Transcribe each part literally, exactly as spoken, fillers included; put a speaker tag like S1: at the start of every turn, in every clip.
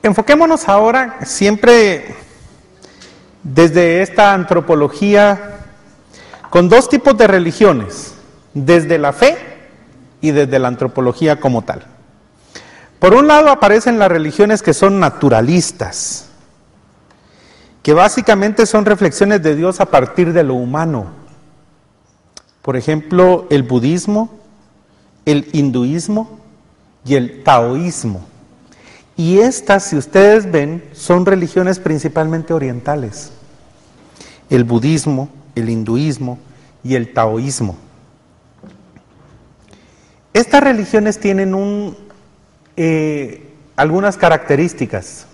S1: Enfoquémonos ahora siempre desde esta antropología con dos tipos de religiones, desde la fe y desde la antropología como tal. Por un lado aparecen las religiones que son naturalistas, que básicamente son reflexiones de Dios a partir de lo humano. Por ejemplo, el budismo, el hinduismo y el taoísmo. Y estas, si ustedes ven, son religiones principalmente orientales. El budismo, el hinduismo y el taoísmo. Estas religiones tienen un, eh, algunas características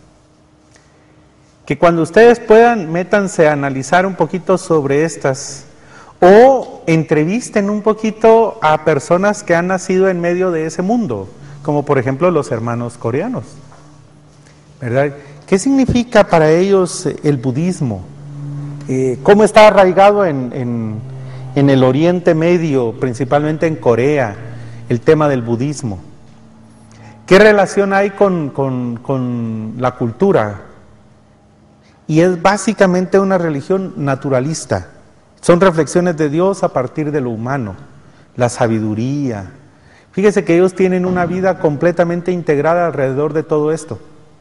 S1: que cuando ustedes puedan, métanse a analizar un poquito sobre estas o entrevisten un poquito a personas que han nacido en medio de ese mundo, como por ejemplo los hermanos coreanos, ¿verdad? ¿Qué significa para ellos el budismo? Eh, ¿Cómo está arraigado en, en, en el Oriente Medio, principalmente en Corea, el tema del budismo? ¿Qué relación hay con, con, con la cultura? Y es básicamente una religión naturalista. Son reflexiones de Dios a partir de lo humano, la sabiduría. Fíjese que ellos tienen una vida completamente integrada alrededor de todo esto.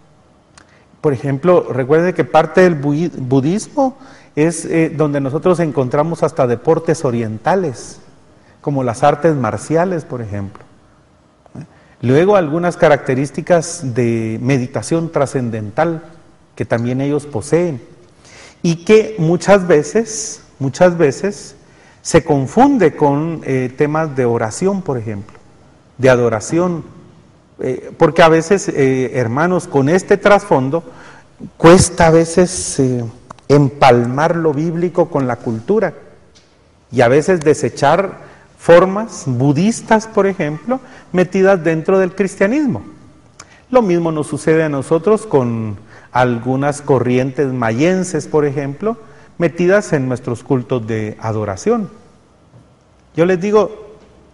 S1: Por ejemplo, recuerde que parte del budismo es eh, donde nosotros encontramos hasta deportes orientales, como las artes marciales, por ejemplo. Luego algunas características de meditación trascendental que también ellos poseen y que muchas veces, muchas veces se confunde con eh, temas de oración, por ejemplo, de adoración, eh, porque a veces, eh, hermanos, con este trasfondo, cuesta a veces eh, empalmar lo bíblico con la cultura y a veces desechar formas budistas, por ejemplo, metidas dentro del cristianismo. Lo mismo nos sucede a nosotros con algunas corrientes mayenses, por ejemplo, metidas en nuestros cultos de adoración. Yo les digo,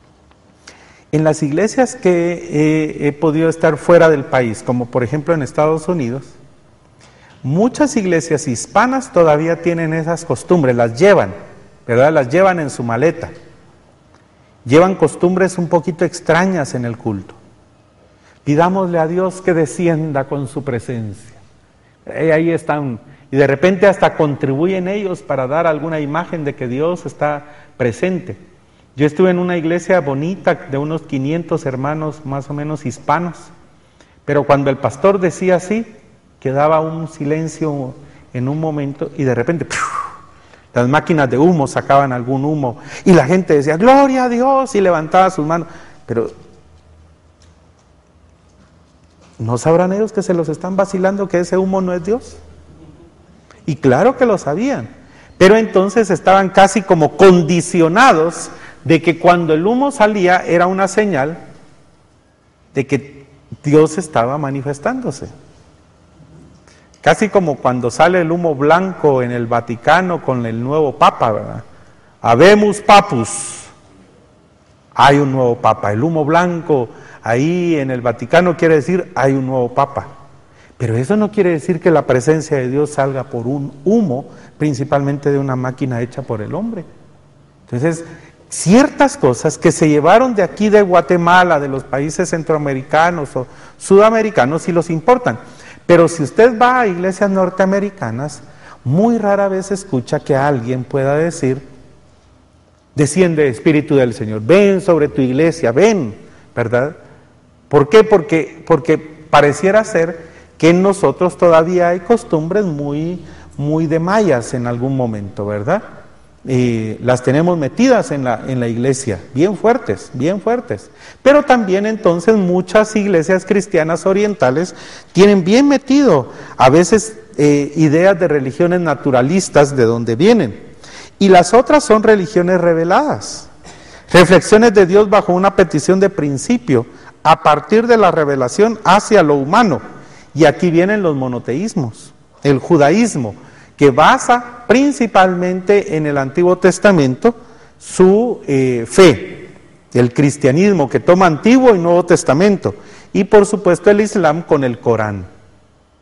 S1: en las iglesias que he, he podido estar fuera del país, como por ejemplo en Estados Unidos, muchas iglesias hispanas todavía tienen esas costumbres, las llevan, ¿verdad? Las llevan en su maleta. Llevan costumbres un poquito extrañas en el culto. Pidámosle a Dios que descienda con su presencia. Ahí están, y de repente hasta contribuyen ellos para dar alguna imagen de que Dios está presente. Yo estuve en una iglesia bonita de unos quinientos hermanos más o menos hispanos, pero cuando el pastor decía así, quedaba un silencio en un momento y de repente ¡piu! Las máquinas de humo sacaban algún humo y la gente decía gloria a Dios y levantaba sus manos, pero ¿no sabrán ellos que se los están vacilando, que ese humo no es Dios? Y claro que lo sabían, pero entonces estaban casi como condicionados de que cuando el humo salía era una señal de que Dios estaba manifestándose. Casi como cuando sale el humo blanco en el Vaticano con el nuevo Papa, ¿verdad? Habemus Papus, hay un nuevo Papa. El humo blanco ahí en el Vaticano quiere decir hay un nuevo Papa. Pero eso no quiere decir que la presencia de Dios salga por un humo, principalmente de una máquina hecha por el hombre. Entonces, ciertas cosas que se llevaron de aquí de Guatemala, de los países centroamericanos o sudamericanos, sí los importan. Pero si usted va a iglesias norteamericanas, muy rara vez escucha que alguien pueda decir, desciende Espíritu del Señor, ven sobre tu iglesia, ven, ¿verdad? ¿Por qué? Porque, porque pareciera ser que en nosotros todavía hay costumbres muy, muy de mayas en algún momento, ¿verdad? Eh, las tenemos metidas en la, en la iglesia, bien fuertes, bien fuertes. Pero también entonces muchas iglesias cristianas orientales tienen bien metido a veces eh, ideas de religiones naturalistas de donde vienen. Y las otras son religiones reveladas, reflexiones de Dios bajo una petición de principio, a partir de la revelación hacia lo humano. Y aquí vienen los monoteísmos, el judaísmo, que basa principalmente en el Antiguo Testamento su eh, fe, el cristianismo que toma Antiguo y Nuevo Testamento, y por supuesto el Islam con el Corán.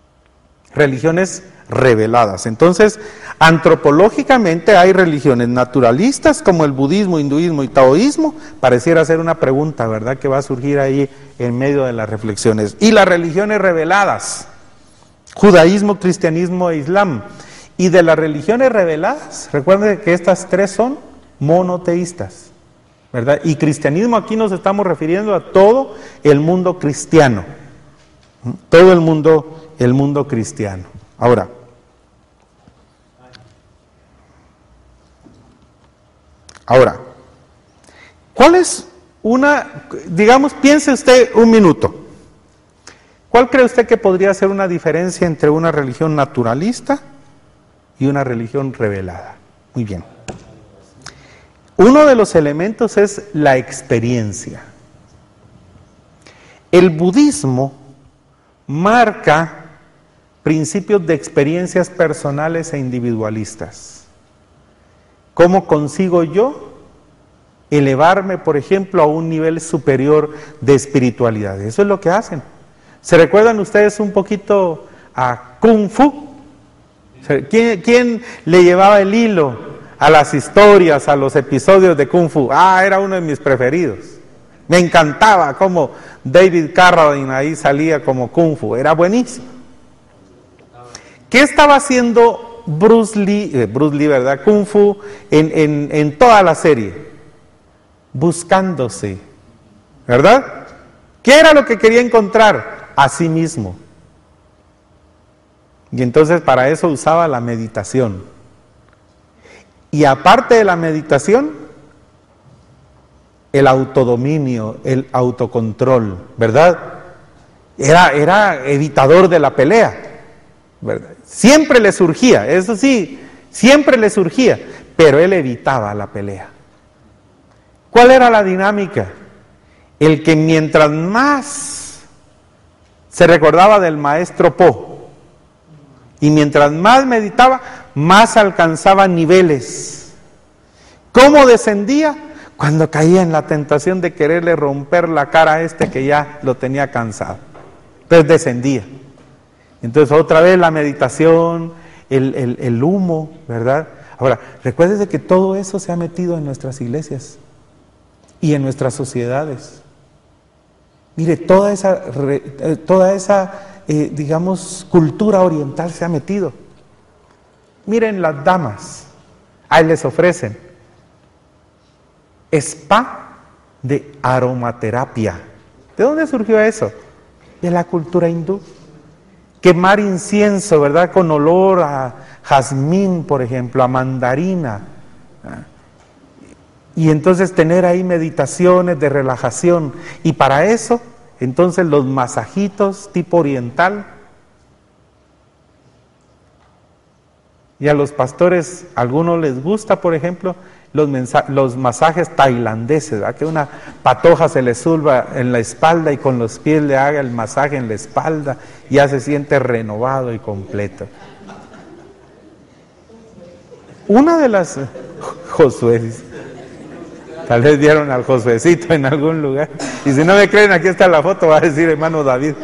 S1: religiones reveladas. Entonces, antropológicamente hay religiones naturalistas como el budismo, hinduismo y taoísmo. Pareciera ser una pregunta, ¿verdad?, que va a surgir ahí en medio de las reflexiones. Y las religiones reveladas, judaísmo, cristianismo e islam. Y de las religiones reveladas, recuerden que estas tres son monoteístas, ¿verdad? Y cristianismo, aquí nos estamos refiriendo a todo el mundo cristiano, todo el mundo, el mundo cristiano. Ahora, ahora, ¿cuál es una, digamos, piense usted un minuto, ¿cuál cree usted que podría ser una diferencia entre una religión naturalista y una religión revelada? Muy bien. Uno de los elementos es la experiencia. El budismo marca principios de experiencias personales e individualistas. ¿Cómo consigo yo elevarme, por ejemplo, a un nivel superior de espiritualidad? Eso es lo que hacen. ¿Se recuerdan ustedes un poquito a Kung Fu? ¿Quién, quién le llevaba el hilo a las historias, a los episodios de Kung Fu? Ah, era uno de mis preferidos. Me encantaba cómo David Carradine ahí salía como Kung Fu, era buenísimo. ¿Qué estaba haciendo Bruce Lee, eh, Bruce Lee, ¿verdad? Kung Fu en, en, en toda la serie? Buscándose, ¿verdad? ¿Qué era lo que quería encontrar? A sí mismo. Y entonces para eso usaba la meditación. Y aparte de la meditación, el autodominio, el autocontrol, ¿verdad? Era, era evitador de la pelea, ¿verdad? Siempre le surgía, eso sí, siempre le surgía, pero él evitaba la pelea. ¿Cuál era la dinámica? El que mientras más se recordaba del maestro Po, y mientras más meditaba, más alcanzaba niveles. ¿Cómo descendía? Cuando caía en la tentación de quererle romper la cara a este que ya lo tenía cansado. Entonces descendía. Entonces otra vez la meditación, el, el, el humo, ¿verdad? Ahora, recuérdese que todo eso se ha metido en nuestras iglesias y en nuestras sociedades. Mire, toda esa, toda esa eh, digamos, cultura oriental se ha metido. Miren las damas, ahí les ofrecen spa de aromaterapia. ¿De dónde surgió eso? De la cultura hindú. Quemar incienso, ¿verdad? Con olor a jazmín, por ejemplo, a mandarina. Y entonces tener ahí meditaciones de relajación. Y para eso, entonces los masajitos tipo oriental. Y a los pastores, a algunos les gusta, por ejemplo, los, los masajes tailandeses, ¿verdad? Que una patoja se le suba en la espalda y con los pies le haga el masaje en la espalda, y ya se siente renovado y completo. Una de las... Josué, tal vez vieron al Josuecito en algún lugar, y si no me creen, aquí está la foto, va a decir hermano David.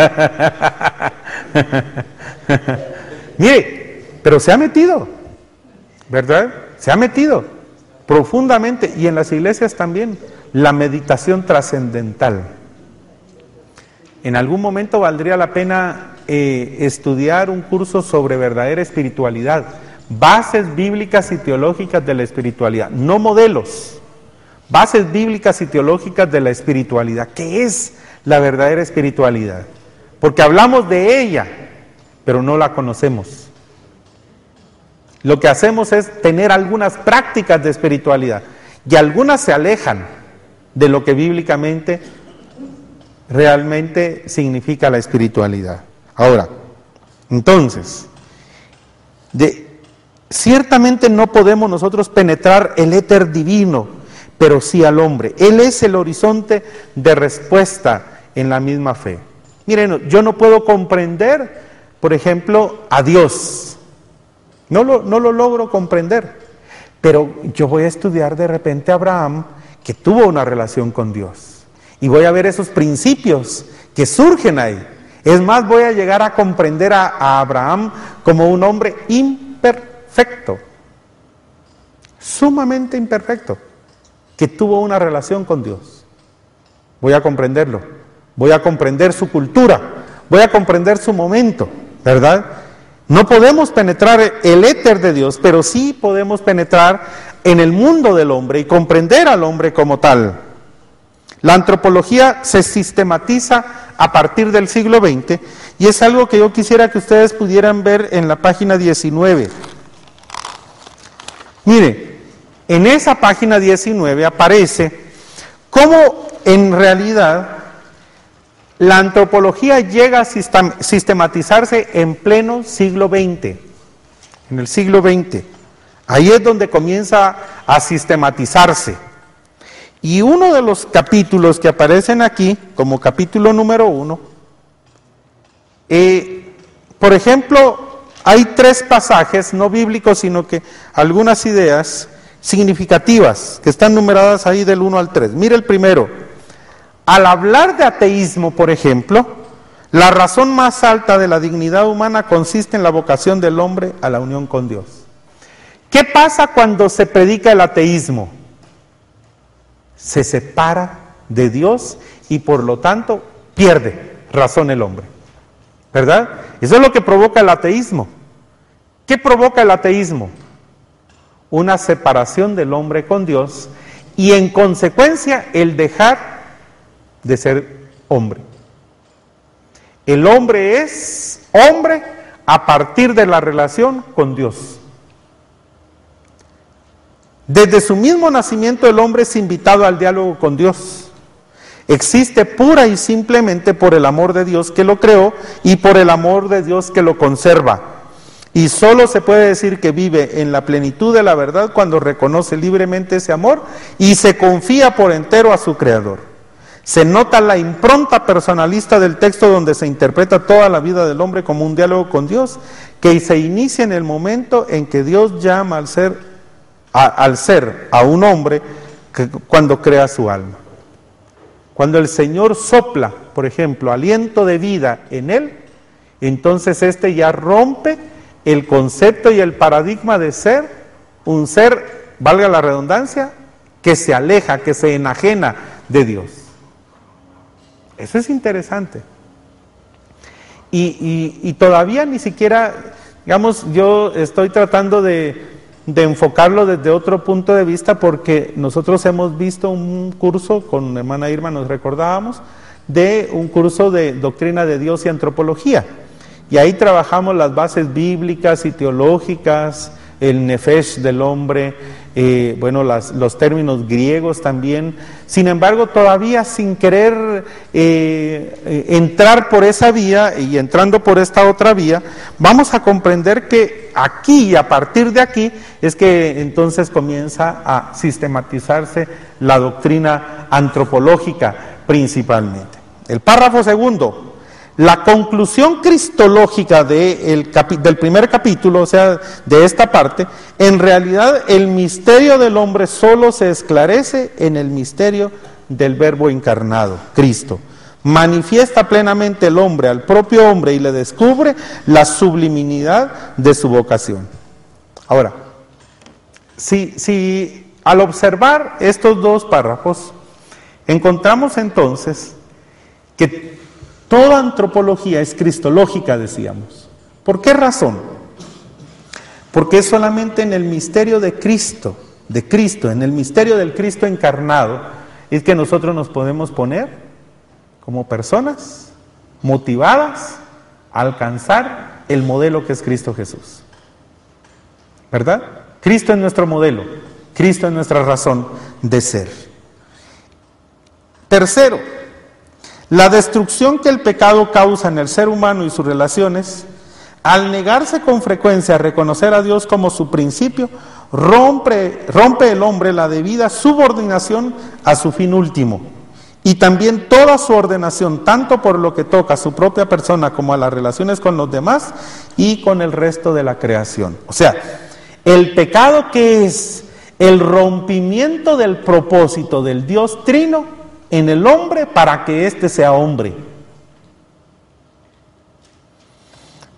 S1: Mire, pero se ha metido, ¿verdad? Se ha metido profundamente, y en las iglesias también, la meditación trascendental. En algún momento valdría la pena eh, estudiar un curso sobre verdadera espiritualidad, bases bíblicas y teológicas de la espiritualidad, no modelos, bases bíblicas y teológicas de la espiritualidad. ¿Qué es la verdadera espiritualidad? Porque hablamos de ella, pero no la conocemos. Lo que hacemos es tener algunas prácticas de espiritualidad, y algunas se alejan de lo que bíblicamente realmente significa la espiritualidad. Ahora, entonces, de, ciertamente no podemos nosotros penetrar el éter divino, pero sí al hombre. Él es el horizonte de respuesta en la misma fe. Miren, yo no puedo comprender, por ejemplo, a Dios. No lo, no lo logro comprender, pero yo voy a estudiar de repente a Abraham, que tuvo una relación con Dios, y voy a ver esos principios que surgen ahí. Es más, voy a llegar a comprender a, a Abraham como un hombre imperfecto, sumamente imperfecto, que tuvo una relación con Dios. Voy a comprenderlo, voy a comprender su cultura, voy a comprender su momento, ¿verdad? No podemos penetrar el éter de Dios, pero sí podemos penetrar en el mundo del hombre y comprender al hombre como tal. La antropología se sistematiza a partir del siglo veinte y es algo que yo quisiera que ustedes pudieran ver en la página diecinueve. Mire, en esa página diecinueve aparece cómo en realidad la antropología llega a sistematizarse en pleno siglo veinte, en el siglo veinte. Ahí es donde comienza a sistematizarse. Y uno de los capítulos que aparecen aquí, como capítulo número uno, eh, por ejemplo, hay tres pasajes, no bíblicos, sino que algunas ideas significativas, que están numeradas ahí del uno al tres. Mire el primero. Al hablar de ateísmo, por ejemplo, la razón más alta de la dignidad humana consiste en la vocación del hombre a la unión con Dios. ¿Qué pasa cuando se predica el ateísmo? Se separa de Dios y por lo tanto pierde razón el hombre, ¿verdad? Eso es lo que provoca el ateísmo. ¿Qué provoca el ateísmo? Una separación del hombre con Dios y en consecuencia el dejar de ser hombre. El hombre es hombre a partir de la relación con Dios. Desde su mismo nacimiento el hombre es invitado al diálogo con Dios. Existe pura y simplemente por el amor de Dios que lo creó y por el amor de Dios que lo conserva. Y solo se puede decir que vive en la plenitud de la verdad cuando reconoce libremente ese amor y se confía por entero a su Creador. Se nota la impronta personalista del texto donde se interpreta toda la vida del hombre como un diálogo con Dios, que se inicia en el momento en que Dios llama al ser A, al ser, a un hombre, que, cuando crea su alma. Cuando el Señor sopla, por ejemplo, aliento de vida en él, entonces éste ya rompe el concepto y el paradigma de ser un ser, valga la redundancia, que se aleja, que se enajena de Dios. Eso es interesante. Y, y, y todavía ni siquiera, digamos, yo estoy tratando de de enfocarlo desde otro punto de vista, porque nosotros hemos visto un curso, con hermana Irma nos recordábamos, de un curso de doctrina de Dios y antropología, y ahí trabajamos las bases bíblicas y teológicas, el nefesh del hombre, eh, bueno, las, los términos griegos también. Sin embargo, todavía sin querer eh, eh, entrar por esa vía y entrando por esta otra vía, vamos a comprender que aquí, a partir de aquí, es que entonces comienza a sistematizarse la doctrina antropológica principalmente. El párrafo segundo. La conclusión cristológica de el capi, del primer capítulo, o sea, de esta parte, en realidad el misterio del hombre solo se esclarece en el misterio del Verbo encarnado, Cristo. Manifiesta plenamente el hombre al propio hombre y le descubre la subliminidad de su vocación. Ahora, si, si al observar estos dos párrafos, encontramos entonces que toda antropología es cristológica, decíamos. ¿Por qué razón? Porque es solamente en el misterio de Cristo, de Cristo, en el misterio del Cristo encarnado, es que nosotros nos podemos poner como personas motivadas a alcanzar el modelo que es Cristo Jesús. ¿Verdad? Cristo es nuestro modelo, Cristo es nuestra razón de ser. Tercero, la destrucción que el pecado causa en el ser humano y sus relaciones, al negarse con frecuencia a reconocer a Dios como su principio, rompe, rompe el hombre la debida subordinación a su fin último, y también toda su ordenación, tanto por lo que toca a su propia persona como a las relaciones con los demás y con el resto de la creación. O sea, el pecado, que es el rompimiento del propósito del Dios Trino en el hombre para que éste sea hombre.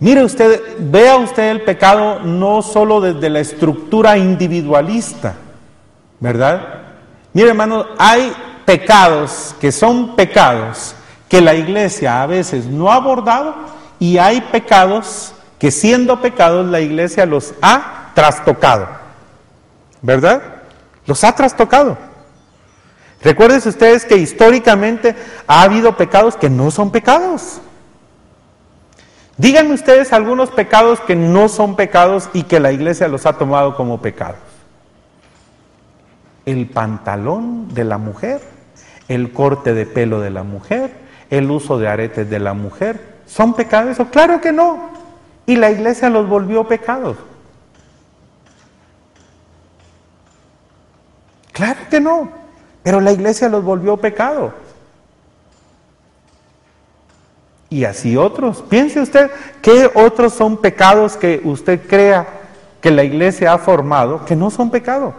S1: Mire usted, vea usted el pecado no solo desde la estructura individualista, ¿verdad? Mire, hermano, hay pecados que son pecados que la iglesia a veces no ha abordado, y hay pecados que, siendo pecados, la iglesia los ha trastocado, ¿verdad? Los ha trastocado. Recuerden ustedes que históricamente ha habido pecados que no son pecados. Díganme ustedes algunos pecados que no son pecados y que la iglesia los ha tomado como pecados. El pantalón de la mujer, el corte de pelo de la mujer, el uso de aretes de la mujer, ¿son pecados eso? Claro que no. Y la iglesia los volvió pecados. Claro que no. Pero la iglesia los volvió pecado. Y así otros. Piense usted, ¿qué otros son pecados que usted crea que la iglesia ha formado que no son pecado?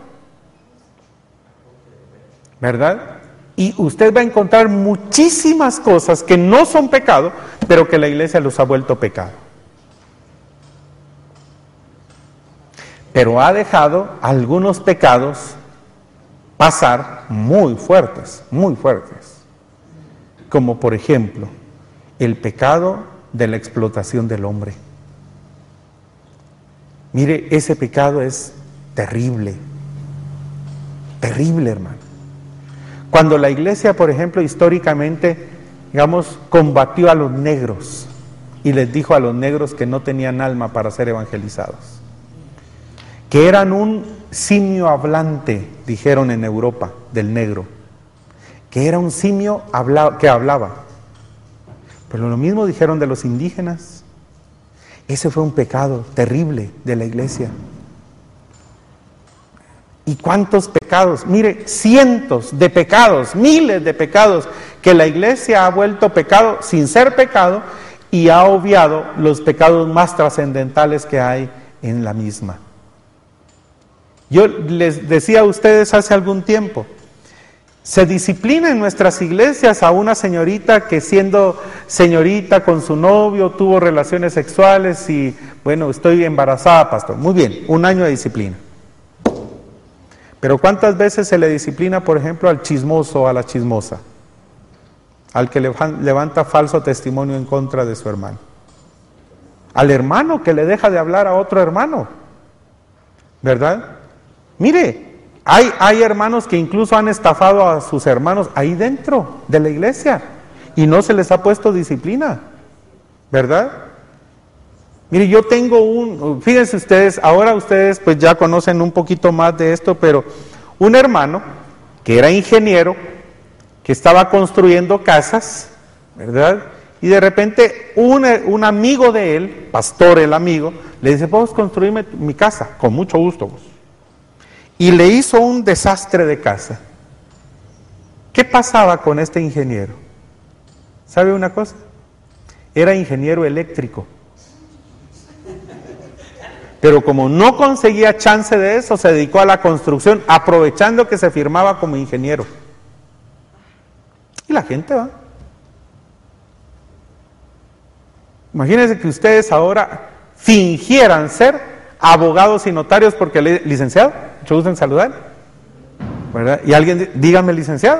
S1: ¿Verdad? Y usted va a encontrar muchísimas cosas que no son pecado, pero que la iglesia los ha vuelto pecado. Pero ha dejado algunos pecados pasar muy fuertes, muy fuertes. Como por ejemplo, el pecado de la explotación del hombre. Mire, ese pecado es terrible, terrible, hermano. Cuando la iglesia, por ejemplo, históricamente, digamos, combatió a los negros y les dijo a los negros que no tenían alma para ser evangelizados, que eran un simio hablante, dijeron en Europa, del negro, que era un simio habla, que hablaba. Pero lo mismo dijeron de los indígenas. Ese fue un pecado terrible de la iglesia. ¿Y cuántos pecados? Mire, cientos de pecados, miles de pecados que la iglesia ha vuelto pecado sin ser pecado, y ha obviado los pecados más trascendentales que hay en la misma. Yo les decía a ustedes hace algún tiempo, se disciplina en nuestras iglesias a una señorita que, siendo señorita con su novio, tuvo relaciones sexuales y, bueno, estoy embarazada, pastor. Muy bien, un año de disciplina. Pero ¿cuántas veces se le disciplina, por ejemplo, al chismoso o a la chismosa? Al que levanta falso testimonio en contra de su hermano. Al hermano que le deja de hablar a otro hermano. ¿Verdad? Mire, hay, hay hermanos que incluso han estafado a sus hermanos ahí dentro de la iglesia y no se les ha puesto disciplina. ¿Verdad? Mire, yo tengo un, fíjense ustedes, ahora ustedes pues ya conocen un poquito más de esto, pero un hermano que era ingeniero, que estaba construyendo casas, ¿verdad? Y de repente un, un amigo de él, pastor el amigo, le dice, ¿puedes construirme mi casa? Con mucho gusto. Vos. Y le hizo un desastre de casa. ¿Qué pasaba con este ingeniero? ¿Sabe una cosa? Era ingeniero eléctrico. Pero como no conseguía chance de eso, se dedicó a la construcción, aprovechando que se firmaba como ingeniero. Y la gente va. Imagínense que ustedes ahora fingieran ser abogados y notarios porque le, licenciado, mucho gusto en saludar, ¿verdad? Y alguien, dígame licenciado.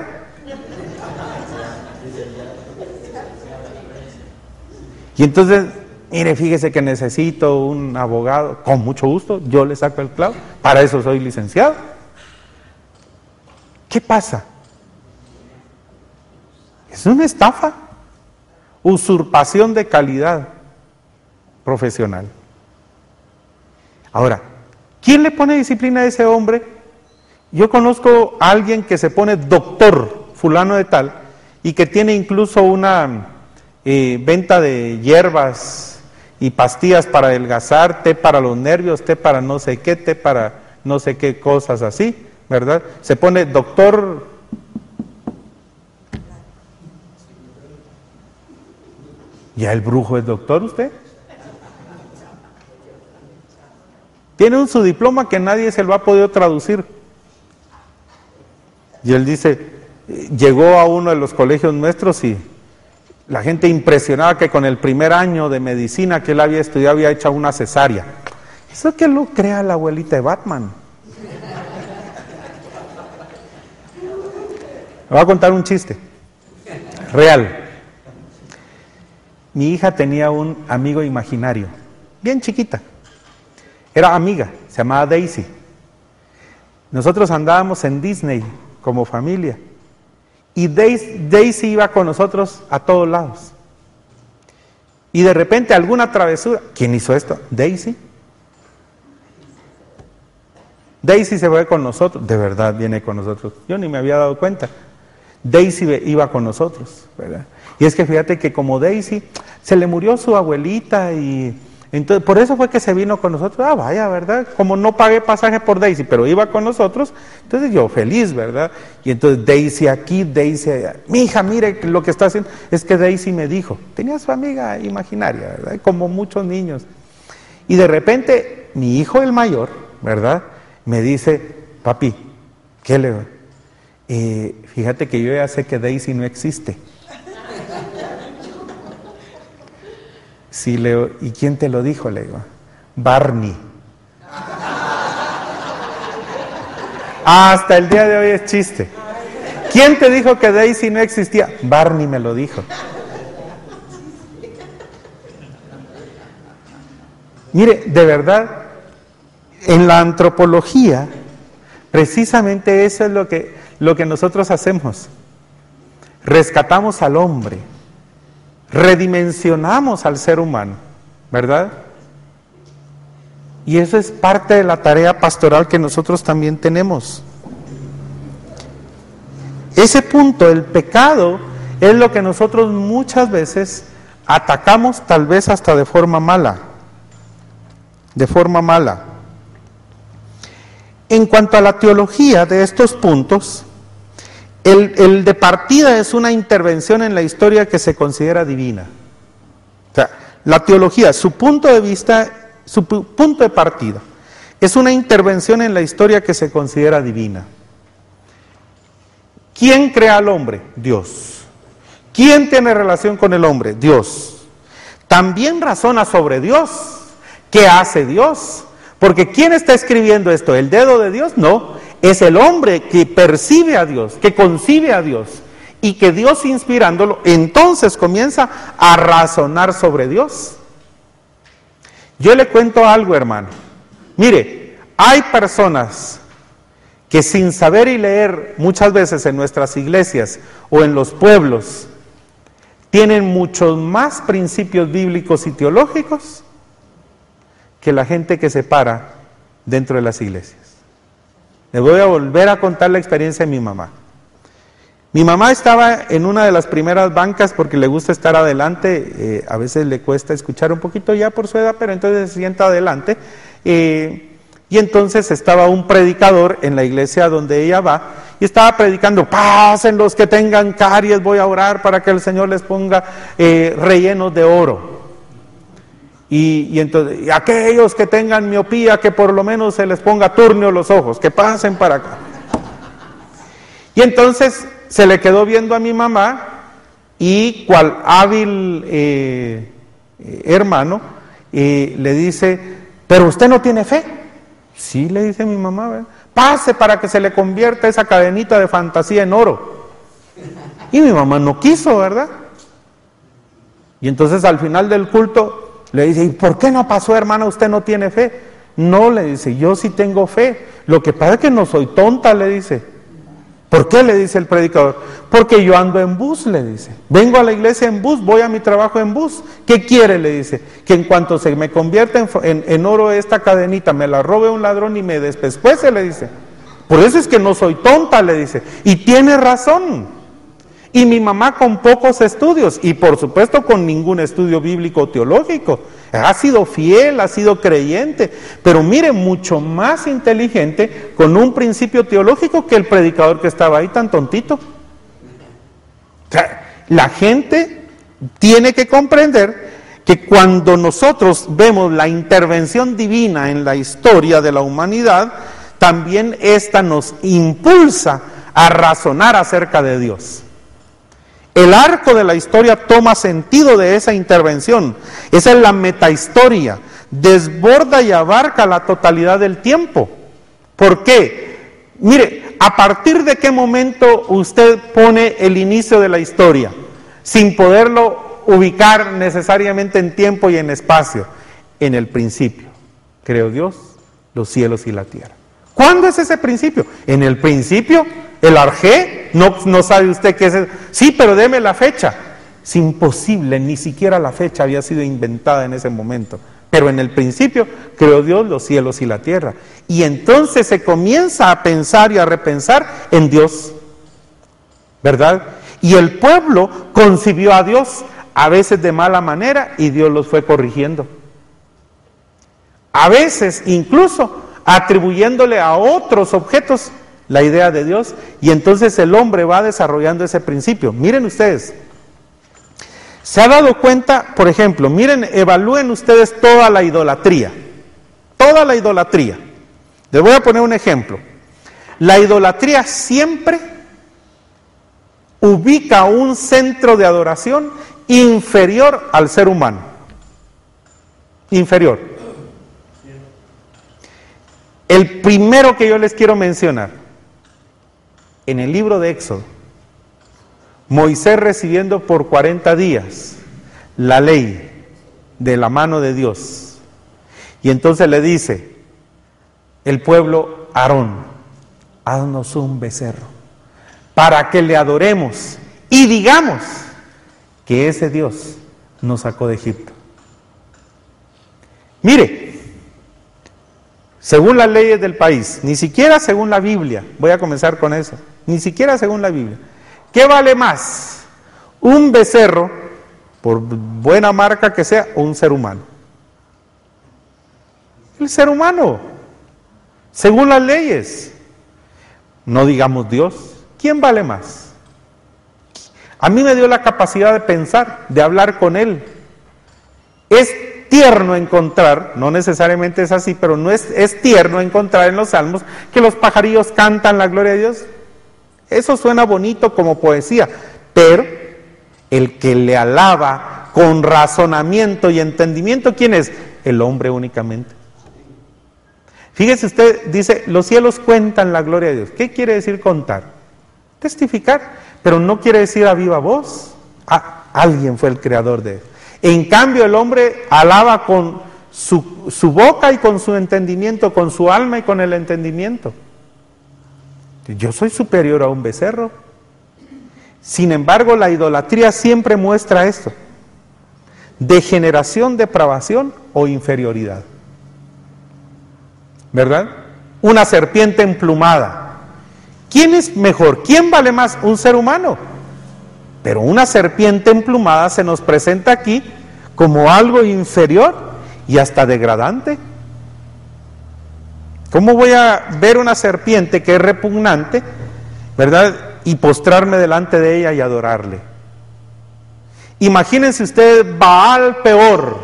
S1: Y entonces, mire, fíjese que necesito un abogado, con mucho gusto, yo le saco el clavo, para eso soy licenciado. ¿Qué pasa? Es una estafa, usurpación de calidad profesional. Ahora, ¿quién le pone disciplina a ese hombre? Yo conozco a alguien que se pone doctor fulano de tal y que tiene incluso una eh, venta de hierbas y pastillas para adelgazar, té para los nervios, té para no sé qué, té para no sé qué cosas así, ¿verdad? Se pone doctor. ¿Ya el brujo es doctor usted? Tiene un su diploma que nadie se lo ha podido traducir. Y él dice, llegó a uno de los colegios nuestros y, La gente impresionada que con el primer año de medicina que él había estudiado había hecho una cesárea. Eso que lo crea la abuelita de Batman. Me voy a contar un chiste real. Mi hija tenía un amigo imaginario, bien chiquita. Era amiga, se llamaba Daisy. Nosotros andábamos en Disney como familia. Y Daisy, Daisy iba con nosotros a todos lados. Y de repente alguna travesura. ¿Quién hizo esto? Daisy. Daisy se fue con nosotros. De verdad viene con nosotros. Yo ni me había dado cuenta. Daisy iba con nosotros, ¿verdad? Y es que fíjate que como Daisy se le murió su abuelita y entonces por eso fue que se vino con nosotros. Ah, vaya, ¿verdad? Como no pagué pasaje por Daisy, pero iba con nosotros, entonces yo feliz, ¿verdad? Y entonces Daisy aquí, Daisy allá. Mi hija, mire lo que está haciendo. Es que Daisy me dijo, tenía su amiga imaginaria, ¿verdad? Como muchos niños. Y de repente mi hijo el mayor, ¿verdad? Me dice, papi, ¿qué le...? Eh, fíjate que yo ya sé que Daisy no existe. Sí, Leo, ¿y quién te lo dijo? Le digo, Barney. Hasta el día de hoy es chiste. ¿Quién te dijo que Daisy no existía? Barney me lo dijo. Mire, de verdad, en la antropología, precisamente eso es lo que, lo que nosotros hacemos. Rescatamos al hombre, redimensionamos al ser humano, ¿verdad? Y eso es parte de la tarea pastoral que nosotros también tenemos. Ese punto, el pecado, es lo que nosotros muchas veces atacamos, tal vez hasta de forma mala, de forma mala. En cuanto a la teología de estos puntos, el, el de partida es una intervención en la historia que se considera divina. O sea, la teología, su punto de vista, su punto de partida, es una intervención en la historia que se considera divina. ¿Quién crea al hombre? Dios. ¿Quién tiene relación con el hombre? Dios. También razona sobre Dios. ¿Qué hace Dios? Porque ¿quién está escribiendo esto? ¿El dedo de Dios? No, es el hombre que percibe a Dios, que concibe a Dios, y que Dios inspirándolo, entonces comienza a razonar sobre Dios. Yo le cuento algo, hermano. Mire, hay personas que sin saber y leer muchas veces en nuestras iglesias o en los pueblos, tienen muchos más principios bíblicos y teológicos que la gente que se para dentro de las iglesias. Les voy a volver a contar la experiencia de mi mamá. Mi mamá estaba en una de las primeras bancas porque le gusta estar adelante, eh, a veces le cuesta escuchar un poquito ya por su edad, pero entonces se sienta adelante, eh, y entonces estaba un predicador en la iglesia donde ella va, y estaba predicando, pasen los que tengan caries, voy a orar para que el Señor les ponga eh, rellenos de oro. Y, y entonces, y aquellos que tengan miopía, que por lo menos se les ponga turnio los ojos, que pasen para acá. Y entonces se le quedó viendo a mi mamá, y cual hábil eh, eh, hermano, eh, le dice, ¿pero usted no tiene fe? Sí, le dice mi mamá, ¿verdad? Pase para que se le convierta esa cadenita de fantasía en oro. Y mi mamá no quiso, ¿verdad? Y entonces al final del culto le dice, ¿y por qué no pasó, hermana? ¿Usted no tiene fe? No, le dice, yo sí tengo fe. Lo que pasa es que no soy tonta, le dice. ¿Por qué? Le dice el predicador. Porque yo ando en bus, le dice. Vengo a la iglesia en bus, voy a mi trabajo en bus. ¿Qué quiere? Le dice. Que en cuanto se me convierta en, en, en oro esta cadenita, me la robe un ladrón y me despescuece, le dice. Por eso es que no soy tonta, le dice. Y tiene razón. Y mi mamá con pocos estudios, y por supuesto con ningún estudio bíblico o teológico, ha sido fiel, ha sido creyente, pero mire, mucho más inteligente con un principio teológico que el predicador que estaba ahí tan tontito. O sea, la gente tiene que comprender que cuando nosotros vemos la intervención divina en la historia de la humanidad, también esta nos impulsa a razonar acerca de Dios. El arco de la historia toma sentido de esa intervención. Esa es la metahistoria. Desborda y abarca la totalidad del tiempo. ¿Por qué? Mire, ¿a partir de qué momento usted pone el inicio de la historia? Sin poderlo ubicar necesariamente en tiempo y en espacio. En el principio. Creó Dios los cielos y la tierra. ¿Cuándo es ese principio? En el principio, el arjé, no, no sabe usted qué es eso. Sí, pero deme la fecha. Es imposible, ni siquiera la fecha había sido inventada en ese momento. Pero en el principio creó Dios los cielos y la tierra. Y entonces se comienza a pensar y a repensar en Dios, ¿verdad? Y el pueblo concibió a Dios, a veces de mala manera, y Dios los fue corrigiendo. A veces incluso atribuyéndole a otros objetos la idea de Dios, y entonces el hombre va desarrollando ese principio. Miren ustedes, se ha dado cuenta, por ejemplo, miren, evalúen ustedes toda la idolatría, toda la idolatría. Les voy a poner un ejemplo. La idolatría siempre ubica un centro de adoración inferior al ser humano. Inferior. El primero que yo les quiero mencionar, en el libro de Éxodo, Moisés recibiendo por cuarenta días la ley de la mano de Dios. Y entonces le dice el pueblo, Aarón, haznos un becerro para que le adoremos y digamos que ese Dios nos sacó de Egipto. Mire, según las leyes del país, ni siquiera según la Biblia, voy a comenzar con eso, ni siquiera según la Biblia, ¿qué vale más? ¿Un becerro, por buena marca que sea, o un ser humano? El ser humano, según las leyes. No digamos Dios, ¿quién vale más? A mí me dio la capacidad de pensar, de hablar con Él. Es tierno encontrar, no necesariamente es así, pero no es, es tierno encontrar en los salmos que los pajarillos cantan la gloria de Dios. Eso suena bonito como poesía, pero el que le alaba con razonamiento y entendimiento, ¿quién es? El hombre únicamente. Fíjese usted, dice, los cielos cuentan la gloria de Dios. ¿Qué quiere decir contar? Testificar, pero no quiere decir a viva voz. Ah, alguien fue el creador de él. En cambio, el hombre alaba con su, su boca y con su entendimiento, con su alma y con el entendimiento. Yo soy superior a un becerro. Sin embargo, la idolatría siempre muestra esto: degeneración, depravación o inferioridad. ¿Verdad? Una serpiente emplumada. ¿Quién es mejor? ¿Quién vale más? Un ser humano. Pero una serpiente emplumada se nos presenta aquí como algo inferior y hasta degradante. ¿Cómo voy a ver una serpiente que es repugnante, verdad, y postrarme delante de ella y adorarle? Imagínense ustedes Baal Peor,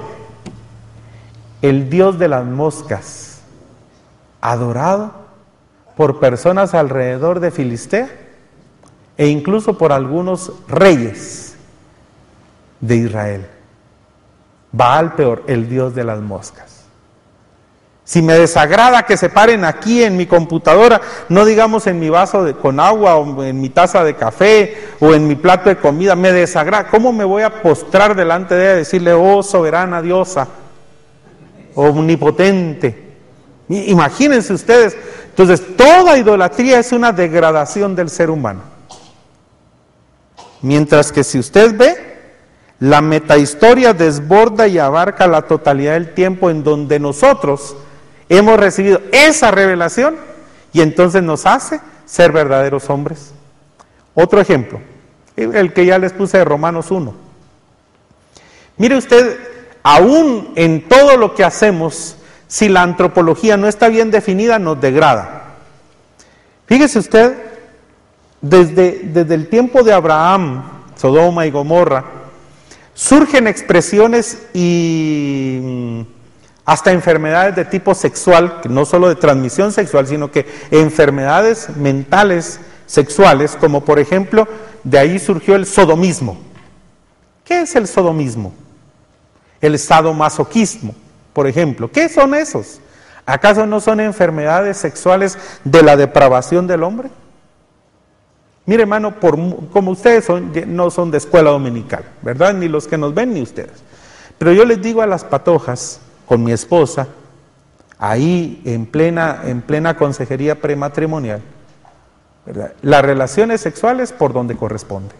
S1: el dios de las moscas, adorado por personas alrededor de Filistea e incluso por algunos reyes de Israel. Baal Peor, el dios de las moscas. Si me desagrada que se paren aquí en mi computadora, no digamos en mi vaso de, con agua, o en mi taza de café, o en mi plato de comida, me desagrada, ¿cómo me voy a postrar delante de ella y decirle, oh soberana diosa, omnipotente? Imagínense ustedes. Entonces, toda idolatría es una degradación del ser humano. Mientras que si usted ve, la metahistoria desborda y abarca la totalidad del tiempo en donde nosotros hemos recibido esa revelación y entonces nos hace ser verdaderos hombres. Otro ejemplo, el que ya les puse de Romanos uno. Mire usted, aún en todo lo que hacemos, si la antropología no está bien definida, nos degrada. Fíjese usted, desde, desde el tiempo de Abraham, Sodoma y Gomorra, surgen expresiones y hasta enfermedades de tipo sexual, no solo de transmisión sexual, sino que enfermedades mentales sexuales, como por ejemplo, de ahí surgió el sodomismo. ¿Qué es el sodomismo? El sadomasoquismo, por ejemplo. ¿Qué son esos? ¿Acaso no son enfermedades sexuales de la depravación del hombre? Mire, hermano, por, como ustedes son, no son de escuela dominical, ¿verdad? Ni los que nos ven, ni ustedes. Pero yo les digo a las patojas, con mi esposa, ahí en plena, en plena consejería prematrimonial, ¿verdad? Las relaciones sexuales por donde corresponde.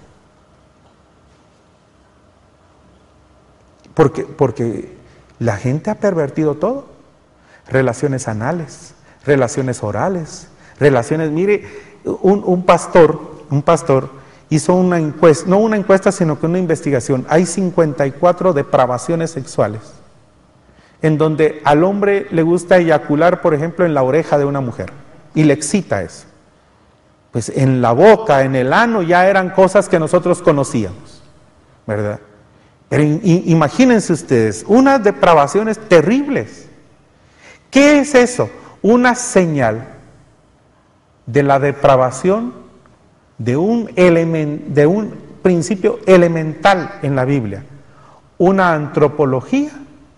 S1: Porque, porque la gente ha pervertido todo. Relaciones anales, relaciones orales, relaciones... Mire, un, un pastor, un pastor hizo una encuesta, no una encuesta, sino que una investigación. Hay cincuenta y cuatro depravaciones sexuales, en donde al hombre le gusta eyacular, por ejemplo, en la oreja de una mujer, y le excita eso. Pues en la boca, en el ano, ya eran cosas que nosotros conocíamos, ¿verdad? Pero imagínense ustedes, unas depravaciones terribles. ¿Qué es eso? Una señal de la depravación de un, elemen, de un principio elemental en la Biblia, una antropología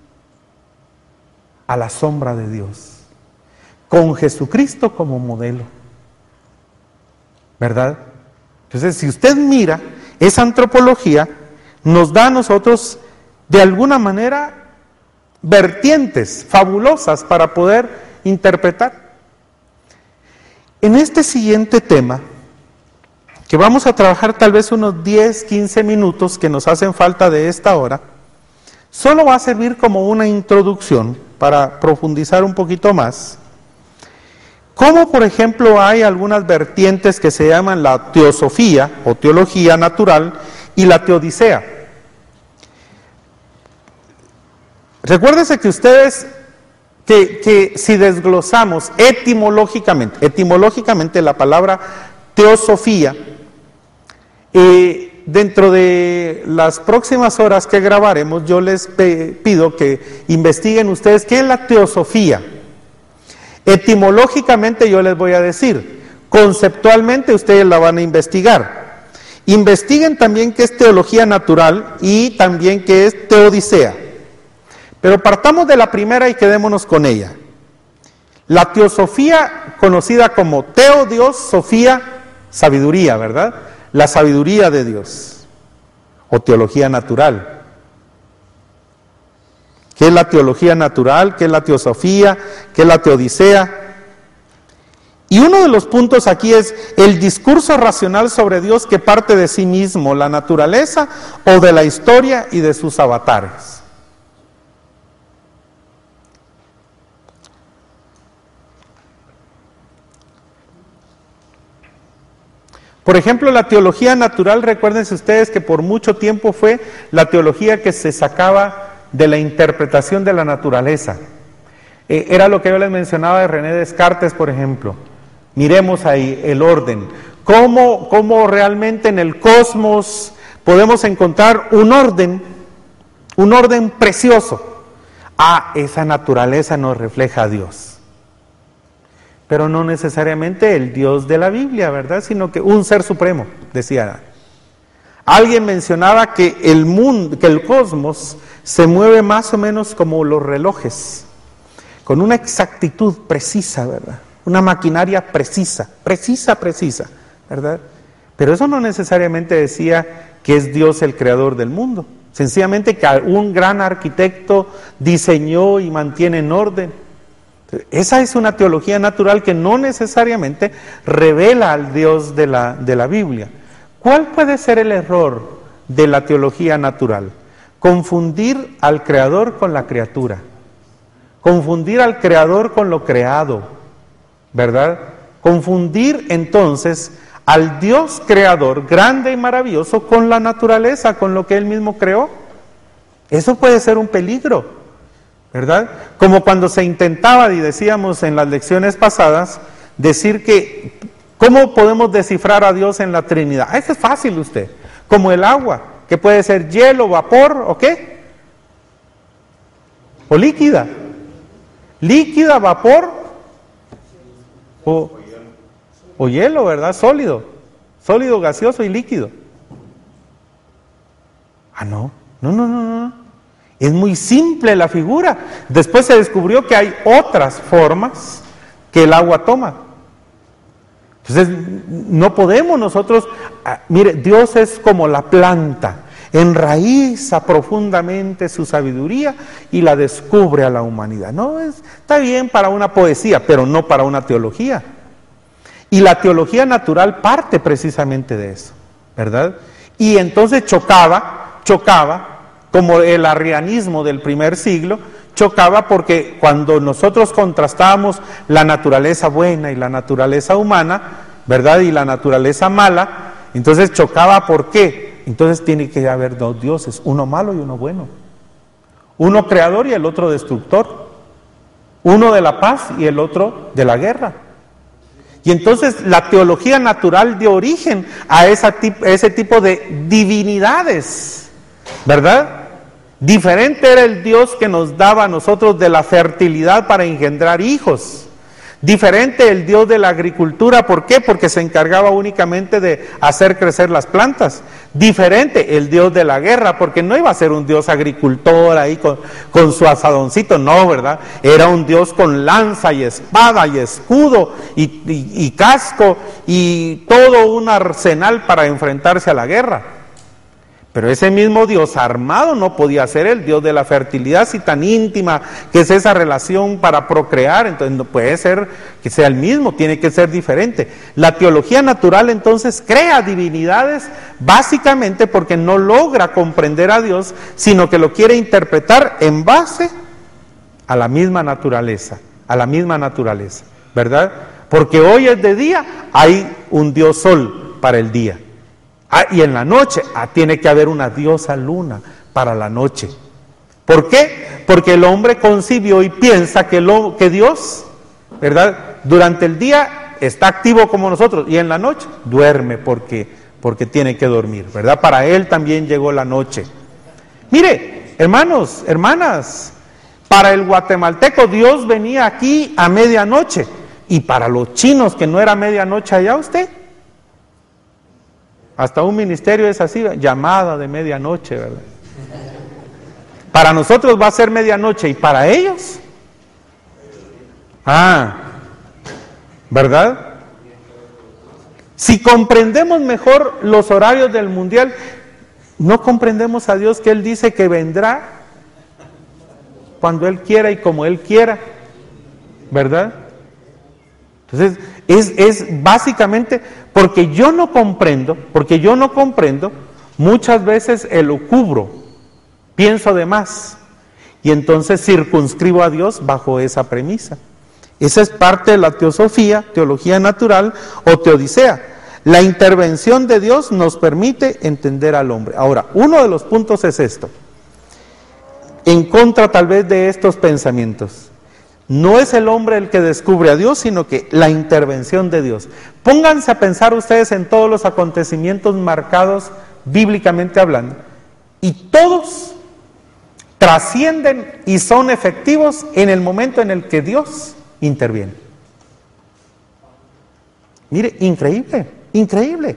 S1: a la sombra de Dios, con Jesucristo como modelo, ¿verdad? Entonces, si usted mira, esa antropología nos da a nosotros, de alguna manera, vertientes fabulosas para poder interpretar. En este siguiente tema, que vamos a trabajar tal vez unos diez, quince minutos que nos hacen falta de esta hora, solo va a servir como una introducción para profundizar un poquito más. Como por ejemplo hay algunas vertientes que se llaman la teosofía o teología natural y la teodicea. Recuérdense que ustedes, que, que si desglosamos etimológicamente, etimológicamente la palabra teosofía, eh, dentro de las próximas horas que grabaremos, yo les pe- pido que investiguen ustedes qué es la teosofía. Etimológicamente yo les voy a decir, conceptualmente ustedes la van a investigar. Investiguen también qué es teología natural y también qué es teodicea. Pero partamos de la primera y quedémonos con ella. La teosofía, conocida como Teo, Dios, Sofía, sabiduría, ¿verdad? La sabiduría de Dios, o teología natural. ¿Qué es la teología natural? ¿Qué es la teosofía? ¿Qué es la teodicea? Y uno de los puntos aquí es el discurso racional sobre Dios que parte de sí mismo, la naturaleza o de la historia y de sus avatares. Por ejemplo, la teología natural, recuérdense ustedes que por mucho tiempo fue la teología que se sacaba de la interpretación de la naturaleza. Eh, era lo que yo les mencionaba de René Descartes, por ejemplo. Miremos ahí el orden. ¿Cómo, cómo realmente en el cosmos podemos encontrar un orden, un orden precioso? Ah, esa naturaleza nos refleja a Dios. Pero no necesariamente el Dios de la Biblia, ¿verdad? Sino que un ser supremo, decía. Alguien mencionaba que el mundo, que el cosmos se mueve más o menos como los relojes, con una exactitud precisa, ¿verdad? Una maquinaria precisa, precisa, precisa, ¿verdad? Pero eso no necesariamente decía que es Dios el creador del mundo. Sencillamente que un gran arquitecto diseñó y mantiene en orden. Esa es una teología natural que no necesariamente revela al Dios de la, de la Biblia. ¿Cuál puede ser el error de la teología natural? Confundir al creador con la criatura. Confundir al creador con lo creado, ¿verdad? Confundir entonces al Dios creador, grande y maravilloso, con la naturaleza, con lo que Él mismo creó. Eso puede ser un peligro, ¿verdad? Como cuando se intentaba, y decíamos en las lecciones pasadas, decir que, ¿cómo podemos descifrar a Dios en la Trinidad? Ah, eso es fácil usted, como el agua, que puede ser hielo, vapor, ¿o qué? O líquida. Líquida, vapor, o, o hielo, ¿verdad? Sólido, sólido, gaseoso y líquido. Ah, no, no, no, no, no. Es muy simple la figura. Después se descubrió que hay otras formas que el agua toma. Entonces, no podemos nosotros, ah, mire, Dios es como la planta, enraiza profundamente su sabiduría y la descubre a la humanidad. No, es, está bien para una poesía, pero no para una teología. Y la teología natural parte precisamente de eso, ¿verdad? Y entonces chocaba, chocaba, como el arrianismo del primer siglo, chocaba porque cuando nosotros contrastábamos la naturaleza buena y la naturaleza humana, ¿verdad? Y la naturaleza mala, entonces chocaba. ¿Por qué? Entonces tiene que haber dos dioses, uno malo y uno bueno. Uno creador y el otro destructor. Uno de la paz y el otro de la guerra. Y entonces la teología natural dio origen a esa, ese tipo de divinidades, ¿verdad? Diferente era el Dios que nos daba a nosotros de la fertilidad para engendrar hijos. Diferente el Dios de la agricultura. ¿Por qué? Porque se encargaba únicamente de hacer crecer las plantas. Diferente el Dios de la guerra, porque no iba a ser un Dios agricultor ahí con, con su asadoncito, no, ¿verdad? Era un Dios con lanza y espada y escudo y, y, y casco y todo un arsenal para enfrentarse a la guerra. Pero ese mismo Dios armado no podía ser el Dios de la fertilidad, si tan íntima que es esa relación para procrear. Entonces no puede ser que sea el mismo, tiene que ser diferente. La teología natural entonces crea divinidades básicamente porque no logra comprender a Dios, sino que lo quiere interpretar en base a la misma naturaleza, a la misma naturaleza, ¿verdad? Porque hoy es de día, hay un Dios sol para el día. Ah, y en la noche, ah, tiene que haber una diosa luna para la noche. ¿Por qué? Porque el hombre concibió y piensa que, lo, que Dios, ¿verdad? Durante el día está activo como nosotros y en la noche duerme porque, porque tiene que dormir, ¿verdad? Para él también llegó la noche. Mire, hermanos, hermanas, para el guatemalteco Dios venía aquí a medianoche y para los chinos que no era medianoche allá usted. Hasta un ministerio es así, llamada de medianoche, ¿verdad? Para nosotros va a ser medianoche y para ellos, ah, ¿verdad? Si comprendemos mejor los horarios del mundial, no comprendemos a Dios que Él dice que vendrá cuando Él quiera y como Él quiera, ¿verdad? Entonces, es, es básicamente porque yo no comprendo, porque yo no comprendo, muchas veces elucubro, pienso de más, y entonces circunscribo a Dios bajo esa premisa. Esa es parte de la teosofía, teología natural o teodicea. La intervención de Dios nos permite entender al hombre. Ahora, uno de los puntos es esto, en contra tal vez de estos pensamientos. No es el hombre el que descubre a Dios, sino que la intervención de Dios. Pónganse a pensar ustedes en todos los acontecimientos marcados bíblicamente hablando, y todos trascienden y son efectivos en el momento en el que Dios interviene. Mire, increíble, increíble,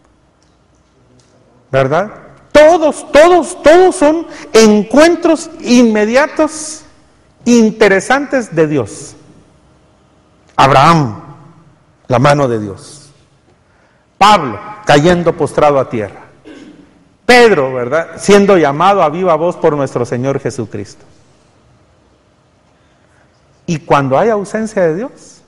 S1: ¿verdad? Todos, todos, todos son encuentros inmediatos interesantes de Dios. Abraham, la mano de Dios. Pablo, cayendo postrado a tierra. Pedro, ¿verdad?, siendo llamado a viva voz por nuestro Señor Jesucristo. Y cuando hay ausencia de Dios,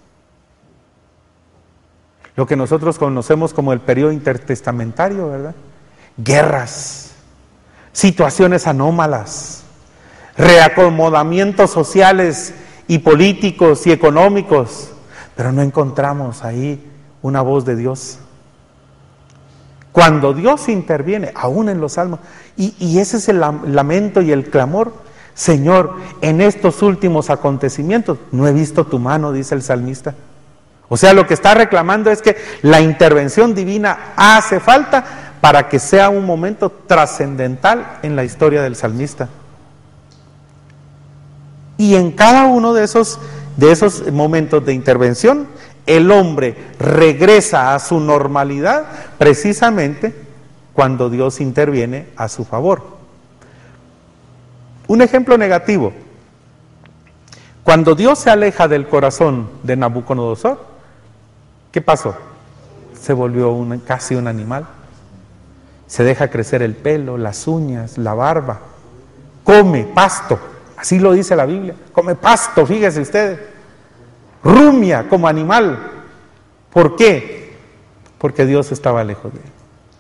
S1: lo que nosotros conocemos como el periodo intertestamentario, ¿verdad? Guerras, situaciones anómalas, reacomodamientos sociales y políticos y económicos, pero no encontramos ahí una voz de Dios. Cuando Dios interviene, aún en los salmos, y, y ese es el lamento y el clamor: Señor, en estos últimos acontecimientos no he visto tu mano, dice el salmista. O sea, lo que está reclamando es que la intervención divina hace falta para que sea un momento trascendental en la historia del salmista. Y en cada uno de esos, de esos momentos de intervención el hombre regresa a su normalidad precisamente cuando Dios interviene a su favor. Un ejemplo negativo: cuando Dios se aleja del corazón de Nabucodonosor, ¿qué pasó? Se volvió un, casi un animal. Se deja crecer el pelo, las uñas, la barba, come pasto, así lo dice la Biblia, come pasto, fíjese ustedes, rumia como animal. ¿Por qué? Porque Dios estaba lejos de él.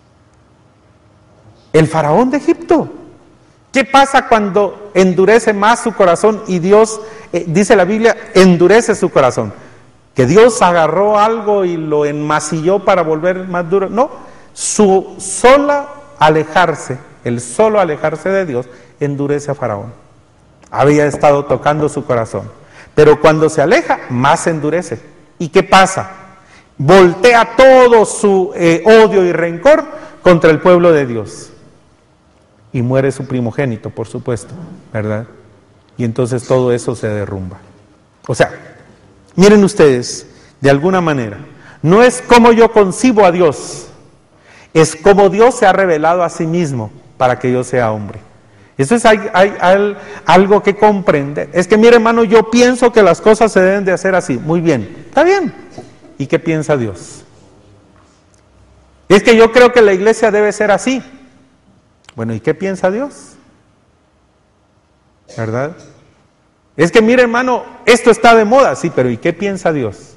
S1: El faraón de Egipto, ¿qué pasa cuando endurece más su corazón y Dios, eh, dice la Biblia, endurece su corazón? ¿Que Dios agarró algo y lo enmasilló para volver más duro? No, su sola alejarse, el solo alejarse de Dios, endurece a Faraón. Había estado tocando su corazón, pero cuando se aleja, más se endurece. ¿Y qué pasa? Voltea todo su eh, odio y rencor contra el pueblo de Dios. Y muere su primogénito, por supuesto, ¿verdad? Y entonces todo eso se derrumba. O sea, miren ustedes, de alguna manera, no es como yo concibo a Dios, es como Dios se ha revelado a sí mismo para que yo sea hombre. Eso es hay, hay, hay algo que comprender. Es que mire, hermano, yo pienso que las cosas se deben de hacer así. Muy bien, está bien. ¿Y qué piensa Dios? Es que yo creo que la iglesia debe ser así. Bueno, ¿y qué piensa Dios? ¿Verdad? Es que mire, hermano, esto está de moda, sí, pero ¿y qué piensa Dios?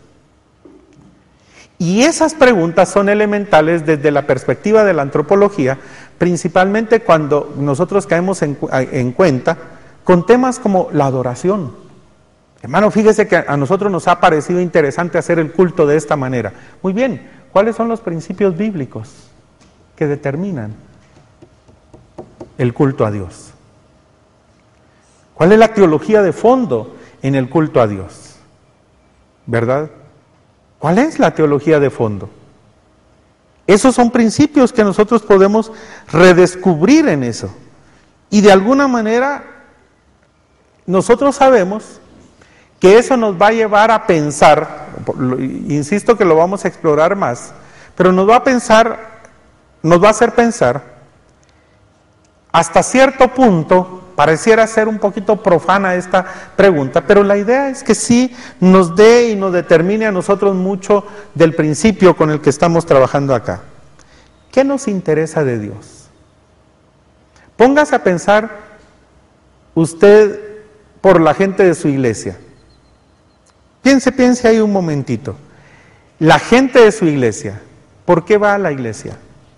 S1: Y esas preguntas son elementales desde la perspectiva de la antropología, principalmente cuando nosotros caemos en, en cuenta con temas como la adoración. Hermano, fíjese que a nosotros nos ha parecido interesante hacer el culto de esta manera. Muy bien, ¿cuáles son los principios bíblicos que determinan el culto a Dios? ¿Cuál es la teología de fondo en el culto a Dios? ¿Verdad? ¿Cuál es la teología de fondo? Esos son principios que nosotros podemos redescubrir en eso. Y de alguna manera, nosotros sabemos que eso nos va a llevar a pensar, insisto que lo vamos a explorar más, pero nos va a pensar, nos va a hacer pensar, hasta cierto punto. Pareciera ser un poquito profana esta pregunta, pero la idea es que sí nos dé y nos determine a nosotros mucho del principio con el que estamos trabajando acá. ¿Qué nos interesa de Dios? Póngase a pensar usted por la gente de su iglesia. Piense, piense ahí un momentito. La gente de su iglesia, ¿por qué va a la iglesia?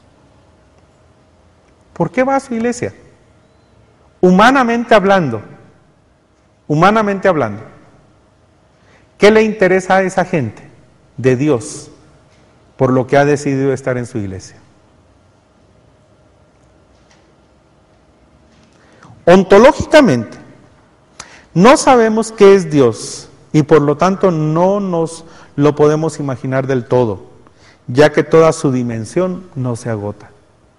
S1: ¿Por qué va a su iglesia? Humanamente hablando, humanamente hablando, ¿qué le interesa a esa gente de Dios por lo que ha decidido estar en su iglesia? Ontológicamente, no sabemos qué es Dios y por lo tanto no nos lo podemos imaginar del todo, ya que toda su dimensión no se agota.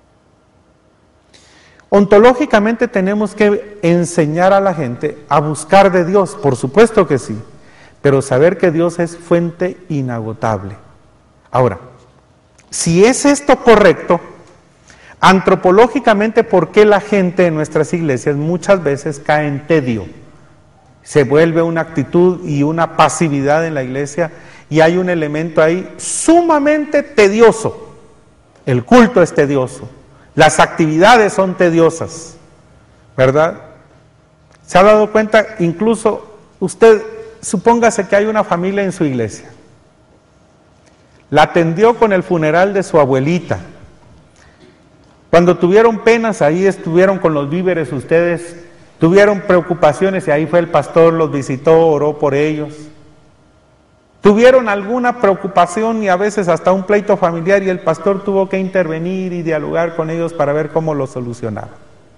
S1: Ontológicamente tenemos que enseñar a la gente a buscar de Dios, por supuesto que sí, pero saber que Dios es fuente inagotable. Ahora, si es esto correcto, antropológicamente, ¿por qué la gente en nuestras iglesias muchas veces cae en tedio? Se vuelve una actitud y una pasividad en la iglesia y hay un elemento ahí sumamente tedioso. El culto es tedioso. Las actividades son tediosas, ¿verdad? ¿Se ha dado cuenta? Incluso usted, supóngase que hay una familia en su iglesia. La atendió con el funeral de su abuelita. Cuando tuvieron penas, ahí estuvieron con los víveres ustedes. Tuvieron preocupaciones y ahí fue el pastor, los visitó, oró por ellos. Tuvieron alguna preocupación y a veces hasta un pleito familiar y el pastor tuvo que intervenir y dialogar con ellos para ver cómo lo solucionaba.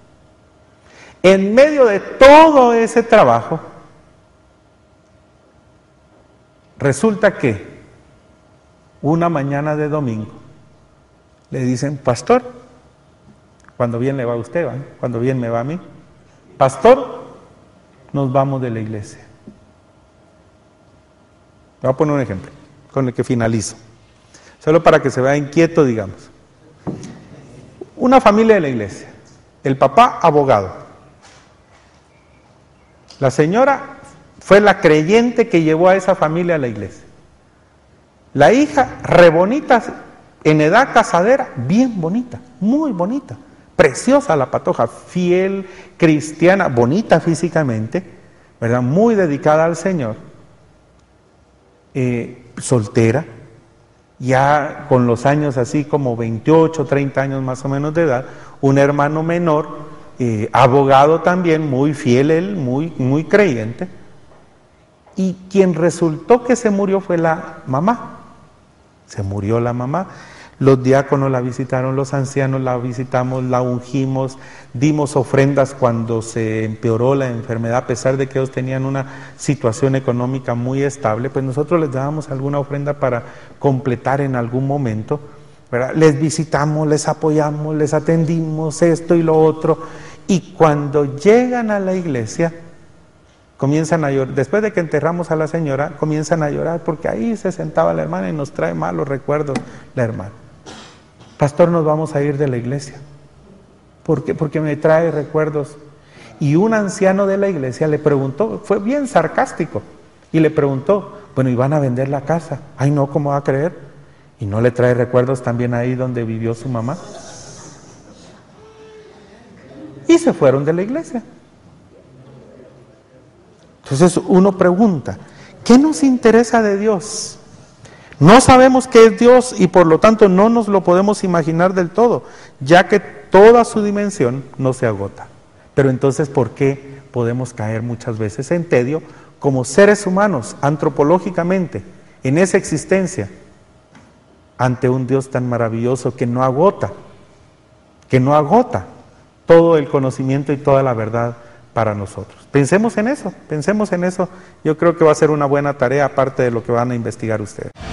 S1: En medio de todo ese trabajo, resulta que una mañana de domingo le dicen, pastor, cuando bien le va a usted, ¿va? Cuando bien me va a mí, pastor, nos vamos de la iglesia. Voy a poner un ejemplo. con el que finalizo. Solo para que se vea inquieto, digamos. Una familia de la iglesia. El papá, abogado. La señora fue la creyente que llevó a esa familia a la iglesia. La hija, re bonita, en edad casadera, bien bonita, muy bonita. Preciosa la patoja, fiel, cristiana, bonita físicamente, ¿verdad? Muy dedicada al Señor. Eh, soltera, ya con los años así como veintiocho, treinta años más o menos de edad, un hermano menor, eh, abogado también, muy fiel él, muy, muy creyente, y quien resultó que se murió fue la mamá, se murió la mamá. Los diáconos la visitaron, los ancianos la visitamos, la ungimos, dimos ofrendas cuando se empeoró la enfermedad, a pesar de que ellos tenían una situación económica muy estable, pues nosotros les dábamos alguna ofrenda para completar en algún momento, ¿verdad? Les visitamos, les apoyamos, les atendimos esto y lo otro, y cuando llegan a la iglesia, comienzan a llorar. Después de que enterramos a la señora, comienzan a llorar porque ahí se sentaba la hermana y nos trae malos recuerdos la hermana. Pastor, nos vamos a ir de la iglesia. ¿Por qué? Porque me trae recuerdos. Y un anciano de la iglesia le preguntó, fue bien sarcástico, y le preguntó, bueno, ¿y van a vender la casa? Ay, no, ¿cómo va a creer? ¿Y no le trae recuerdos también ahí donde vivió su mamá? Y se fueron de la iglesia. Entonces uno pregunta, ¿qué nos interesa de Dios? No sabemos qué es Dios y por lo tanto no nos lo podemos imaginar del todo, ya que toda su dimensión no se agota. Pero entonces, ¿por qué podemos caer muchas veces en tedio como seres humanos, antropológicamente, en esa existencia, ante un Dios tan maravilloso que no agota, que no agota todo el conocimiento y toda la verdad para nosotros? Pensemos en eso, pensemos en eso. Yo creo que va a ser una buena tarea, aparte de lo que van a investigar ustedes.